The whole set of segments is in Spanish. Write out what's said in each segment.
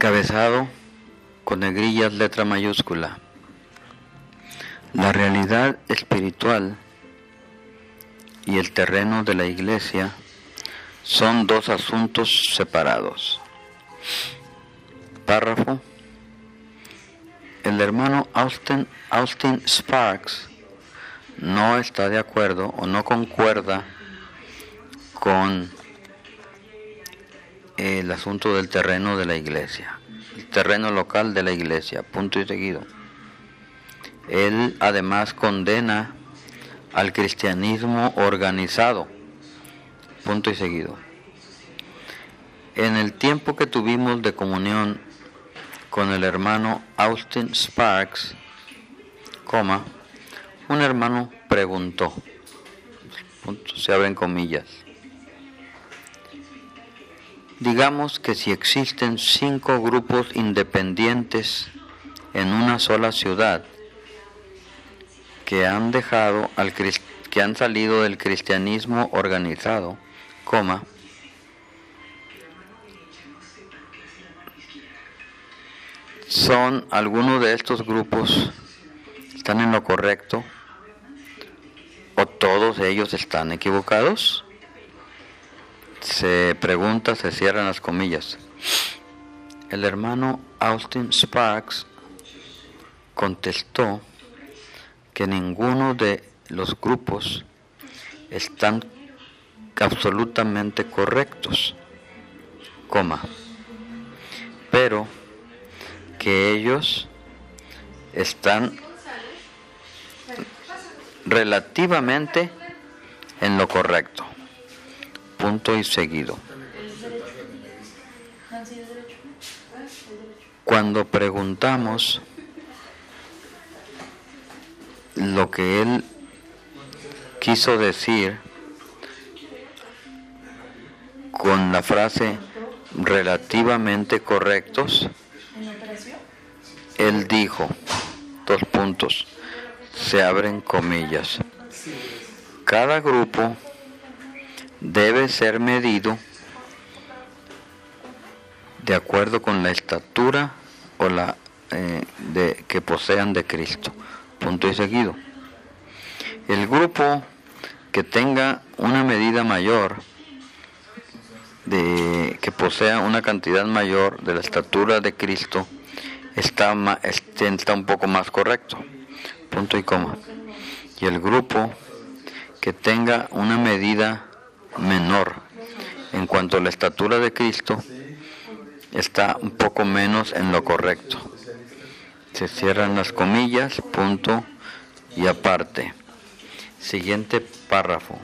Encabezado con negrillas letra mayúscula. La realidad espiritual y el terreno de la iglesia son dos asuntos separados. Párrafo. El hermano Austin Sparks no está de acuerdo o no concuerda con el asunto del terreno de la iglesia, el terreno local de la iglesia, punto y seguido. Él además condena al cristianismo organizado, punto y seguido. En el tiempo que tuvimos de comunión con el hermano Austin Sparks, un hermano preguntó, se abren comillas, digamos que si existen 5 grupos independientes en una sola ciudad que han salido del cristianismo organizado, son algunos de estos grupos están en lo correcto o todos ellos están equivocados. Se pregunta, se cierran las comillas. El hermano Austin Sparks contestó que ninguno de los grupos están absolutamente correctos, pero que ellos están relativamente en lo correcto, punto y seguido. Cuando preguntamos lo que él quiso decir con la frase relativamente correctos, él dijo, se abren comillas, cada grupo debe ser medido de acuerdo con la estatura o que posean de Cristo, punto y seguido. El grupo que tenga una medida mayor, que posea una cantidad mayor de la estatura de Cristo, está un poco más correcto, punto y coma. Y el grupo que tenga una medida menor en cuanto a la estatura de Cristo está un poco menos en lo correcto. Se cierran las comillas, punto y aparte. Siguiente párrafo.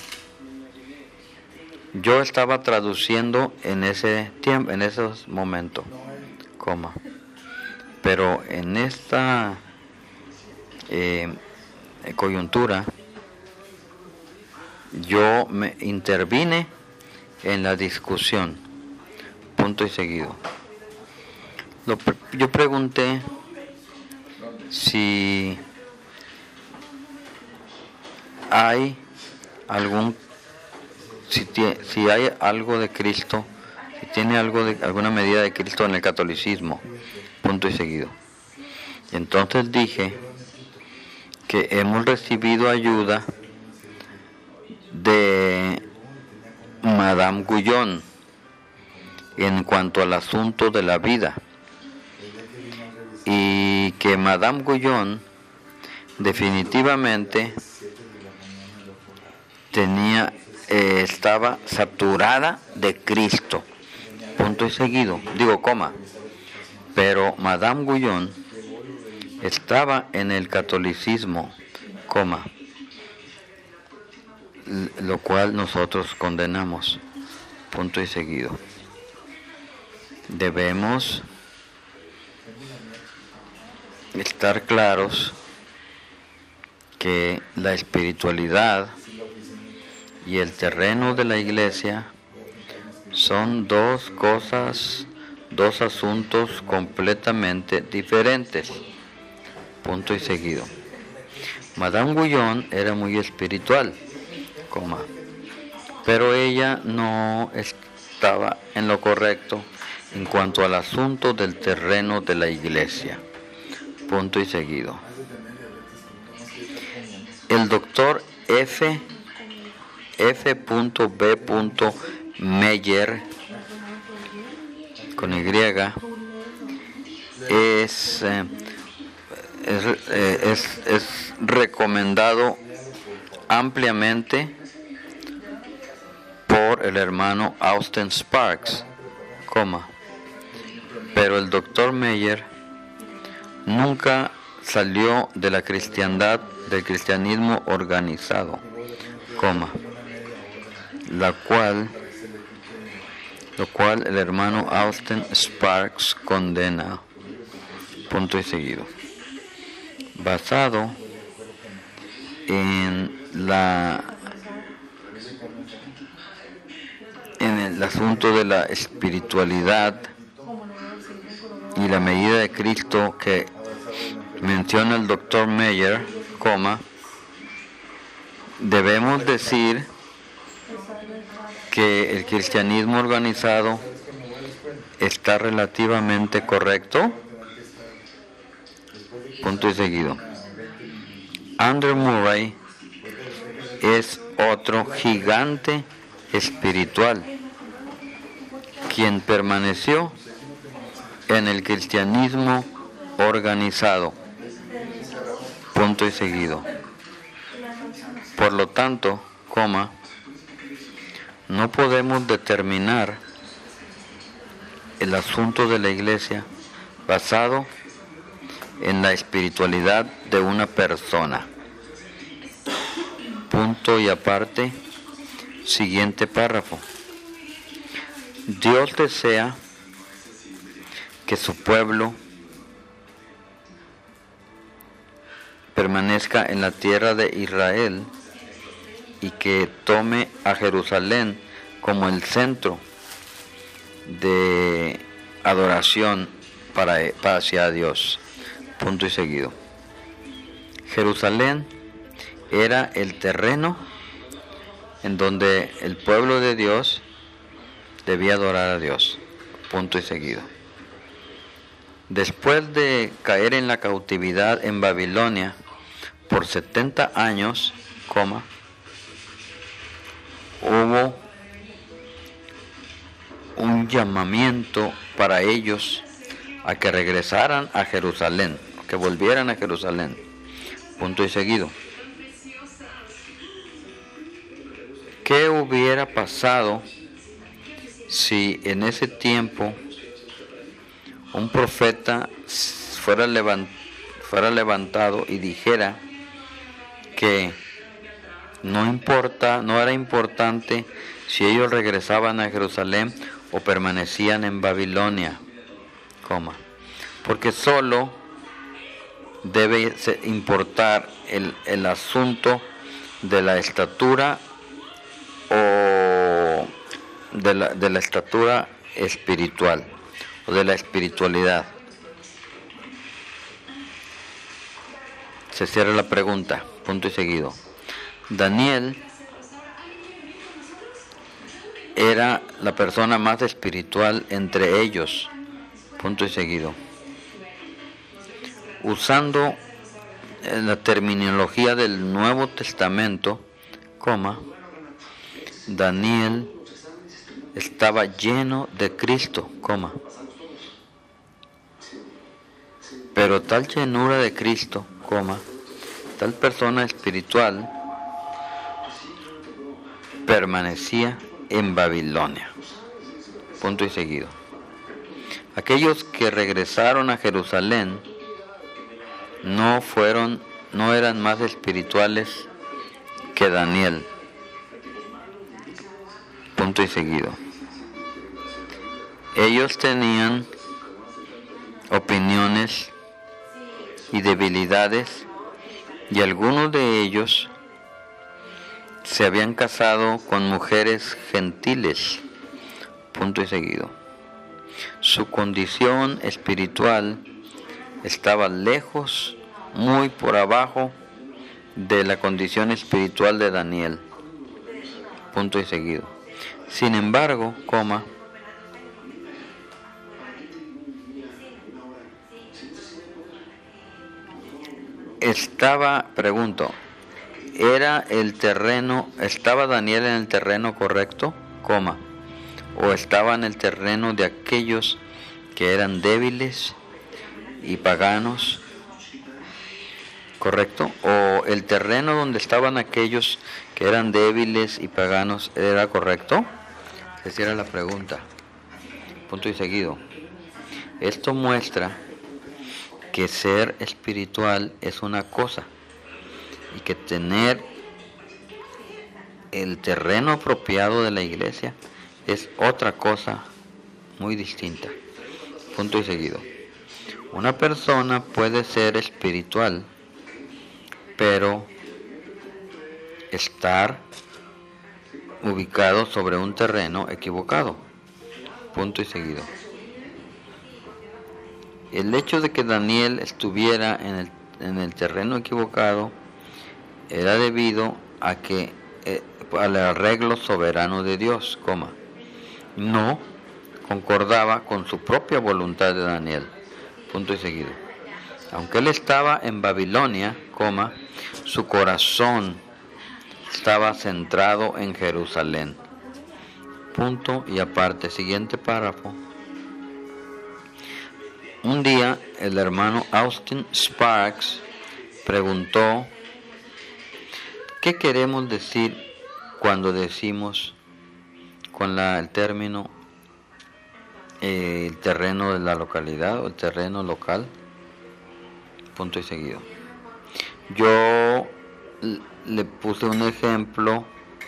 Yo estaba traduciendo en ese tiempo, en esos momentos, pero en esta coyuntura yo me intervine en la discusión, punto y seguido. Yo pregunté si hay si hay algo de Cristo, si tiene alguna medida de Cristo en el catolicismo, punto y seguido. Y entonces dije que hemos recibido ayuda de Madame Guyon en cuanto al asunto de la vida, y que Madame Guyon definitivamente estaba saturada de Cristo, punto y seguido, pero Madame Guyon estaba en el catolicismo, lo cual nosotros condenamos, punto y seguido. Debemos estar claros que la espiritualidad y el terreno de la iglesia son dos asuntos completamente diferentes, punto y seguido. Madame Guyon era muy espiritual, pero ella no estaba en lo correcto en cuanto al asunto del terreno de la iglesia. Punto y seguido. El doctor F. B. Meyer, con Y, es recomendado ampliamente por el hermano Austin Sparks, pero el doctor Meyer nunca salió de la cristiandad, del cristianismo organizado, lo cual el hermano Austin Sparks condena. Punto y seguido. Basado en el asunto de la espiritualidad y la medida de Cristo que menciona el doctor Meyer, debemos decir que el cristianismo organizado está relativamente correcto. Punto y seguido. Andrew Murray es otro gigante espiritual quien permaneció en el cristianismo organizado. Punto y seguido. Por lo tanto, no podemos determinar el asunto de la iglesia basado en la espiritualidad de una persona. Punto y aparte, siguiente párrafo. Dios desea que su pueblo permanezca en la tierra de Israel y que tome a Jerusalén como el centro de adoración hacia Dios. Punto y seguido. Jerusalén era el terreno en donde el pueblo de Dios debía adorar a Dios. Punto y seguido. Después de caer en la cautividad en Babilonia por 70 años, hubo un llamamiento para ellos a que regresaran a Jerusalén, que volvieran a Jerusalén. Punto y seguido. ¿Qué hubiera pasado si en ese tiempo un profeta fuera levantado y dijera que no era importante si ellos regresaban a Jerusalén o permanecían en Babilonia, porque solo debe importar el asunto de la estatura o de la estatura espiritual o de la espiritualidad. Se cierra la pregunta. Punto y seguido. Daniel era la persona más espiritual entre ellos. Punto y seguido. Usando la terminología del Nuevo Testamento, Daniel estaba lleno de Cristo, pero tal llenura de Cristo, tal persona espiritual permanecía en Babilonia. Punto y seguido. Aquellos que regresaron a Jerusalén no eran más espirituales que Daniel. Punto y seguido. Ellos tenían opiniones y debilidades, y algunos de ellos se habían casado con mujeres gentiles. Punto y seguido. Su condición espiritual estaba lejos, muy por abajo de la condición espiritual de Daniel. Punto y seguido. Sin embargo, pregunto, ¿estaba Daniel en el terreno correcto, coma, o estaba en el terreno de aquellos que eran débiles y paganos, correcto, o el terreno donde estaban aquellos que eran débiles y paganos era correcto? Esa era la pregunta. Punto y seguido. Esto muestra que ser espiritual es una cosa y que tener el terreno apropiado de la iglesia es otra cosa muy distinta. Punto y seguido. Una persona puede ser espiritual, pero estar ubicado sobre un terreno equivocado. Punto y seguido. El hecho de que Daniel estuviera en el terreno equivocado era debido a que al arreglo soberano de Dios, coma, no concordaba con su propia voluntad de Daniel. Punto y seguido. Aunque él estaba en Babilonia, coma, su corazón estaba centrado en Jerusalén. Punto y aparte. Siguiente párrafo. Un día el hermano Austin Sparks preguntó: ¿qué queremos decir cuando decimos con el término el terreno de la localidad o el terreno local? Punto y seguido. Yo le puse un ejemplo,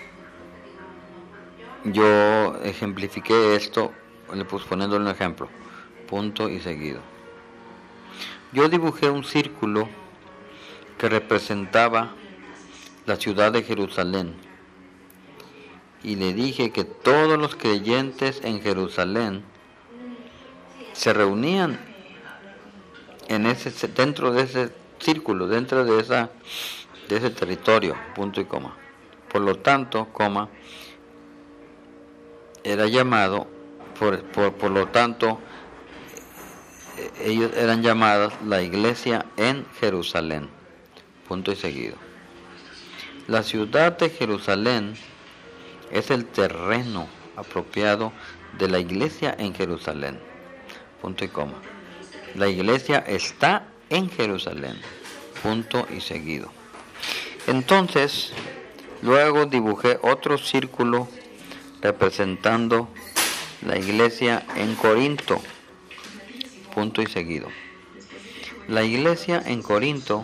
yo ejemplifiqué esto, le puse poniéndole un ejemplo. Punto y seguido. Yo dibujé un círculo que representaba la ciudad de Jerusalén y le dije que todos los creyentes en Jerusalén se reunían dentro de ese círculo, dentro de ese territorio, punto y coma. Por lo tanto, coma, era llamado, por lo tanto, ellos eran llamados la iglesia en Jerusalén. Punto y seguido. La ciudad de Jerusalén es el terreno apropiado de la iglesia en Jerusalén. Punto y coma. La iglesia está en Jerusalén. Punto y seguido. Entonces, luego dibujé otro círculo representando la iglesia en Corinto. Punto y seguido. La iglesia en Corinto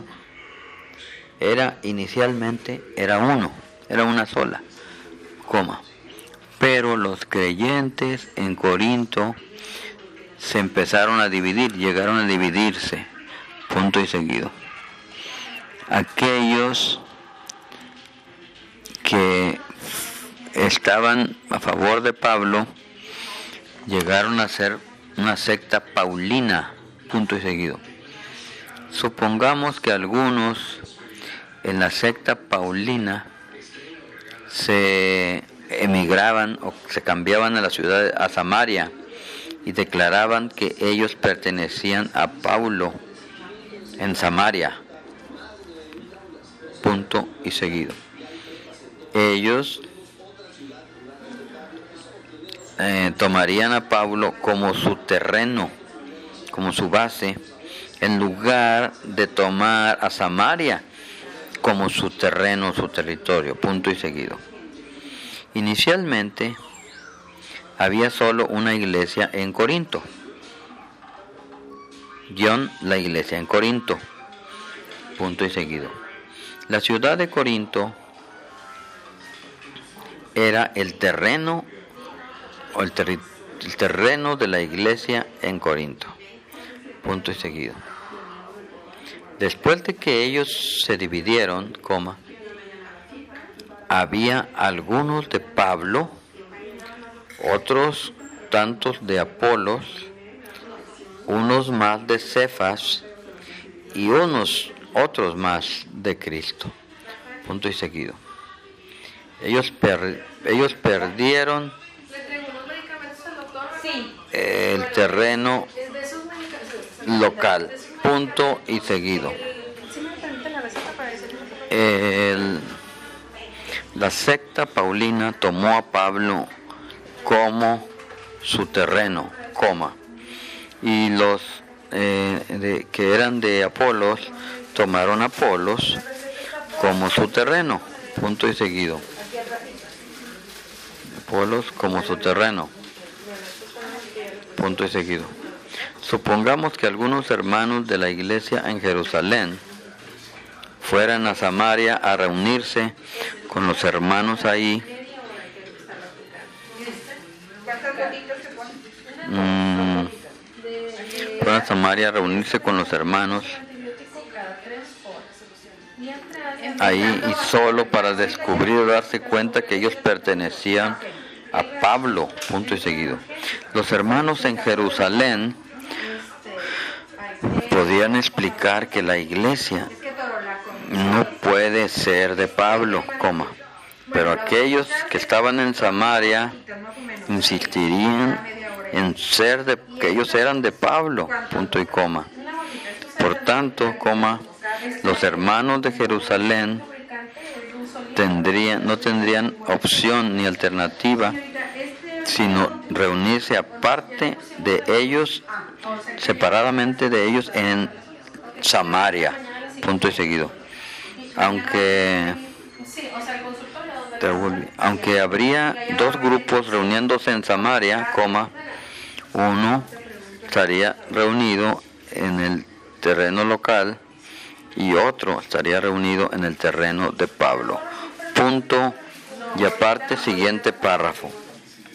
inicialmente era una sola, coma. Pero los creyentes en Corinto se empezaron a dividir, llegaron a dividirse. Punto y seguido. Aquellos que estaban a favor de Pablo llegaron a ser una secta paulina. Punto y seguido. Supongamos que algunos en la secta paulina se emigraban o se cambiaban a la ciudad, a Samaria, y declaraban que ellos pertenecían a Pablo en Samaria. Punto y seguido. Ellos tomarían a Pablo como su terreno, como su base, en lugar de tomar a Samaria como su terreno, su territorio. Punto y seguido. Inicialmente había solo una iglesia en Corinto. La iglesia en Corinto. Punto y seguido. La ciudad de Corinto era el terreno o el terreno de la iglesia en Corinto. Punto y seguido. Después de que ellos se dividieron, coma, había algunos de Pablo, otros tantos de Apolos, unos más de Cefas y otros más de Cristo. Punto y seguido. Ellos perdieron el terreno local. Punto y seguido. La secta paulina tomó a Pablo como su terreno, y los que eran de Apolos tomaron a Apolos como su terreno, punto y seguido. Apolos como su terreno, punto y seguido. Supongamos que algunos hermanos de la iglesia en Jerusalén fueran a Samaria a reunirse con los hermanos ahí. Fueron a Samaria a reunirse con los hermanos ahí, y solo para descubrir o darse cuenta que ellos pertenecían a Pablo, punto y seguido. Los hermanos en Jerusalén podían explicar que la iglesia no puede ser de Pablo, pero aquellos que estaban en Samaria insistirían en que ellos eran de Pablo, punto y coma. Por tanto, los hermanos de Jerusalén no tendrían opción ni alternativa sino reunirse aparte de ellos, separadamente de ellos en Samaria, punto y seguido. Aunque habría dos grupos reuniéndose en Samaria, uno estaría reunido en el terreno local y otro estaría reunido en el terreno de Pablo. Punto y aparte, siguiente párrafo.